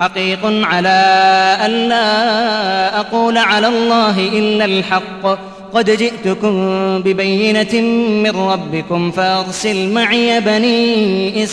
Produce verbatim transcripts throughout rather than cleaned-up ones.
حقيق على أن لا أقول على الله إلا الحق قد جئتكم ببينة من ربكم فأرسل معي بني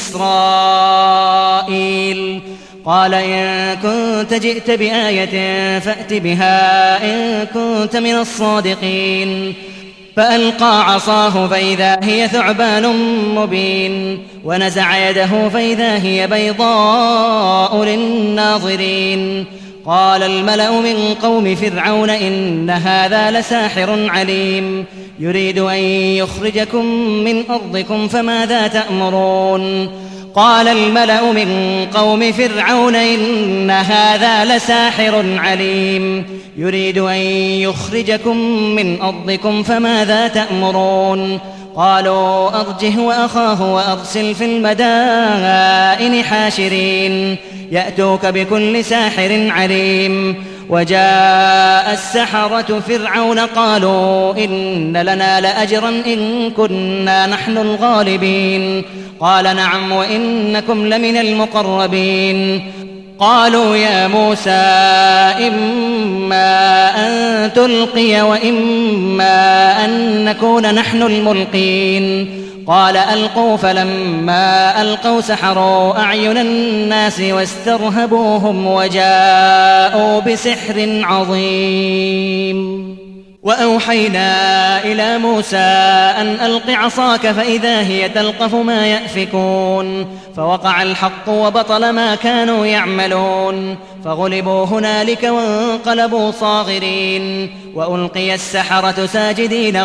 إسرائيل. قال إن كنت جئت بآية فأت بها إن كنت من الصادقين. فألقى عصاه فإذا هي ثعبان مبين ونزع يده فإذا هي بيضاء للناظرين. قال الملأ من قوم فرعون إن هذا لساحر عليم يريد أن يخرجكم من أرضكم فماذا تأمرون. قال الملأ من قوم فرعون إن هذا لساحر عليم يريد أن يخرجكم من أرضكم فماذا تأمرون. قالوا أرجه وأخاه وأرسل في المدائن حاشرين يأتوك بكل ساحر عليم. وجاء السحرة فرعون قالوا إن لنا لأجرا إن كنا نحن الغالبين. قال نعم وإنكم لمن المقربين. قالوا يا موسى إما أن تلقي وإما أن نكون نحن الملقين. قال ألقوا فلما ألقوا سحروا أعين الناس واسترهبوهم وجاءوا بسحر عظيم. وأوحينا إلى موسى أن ألق عصاك فإذا هي تلقف ما يأفكون. فوقع الحق وبطل ما كانوا يعملون فغلبوا هنالك وانقلبوا صاغرين وألقي السحرة ساجدين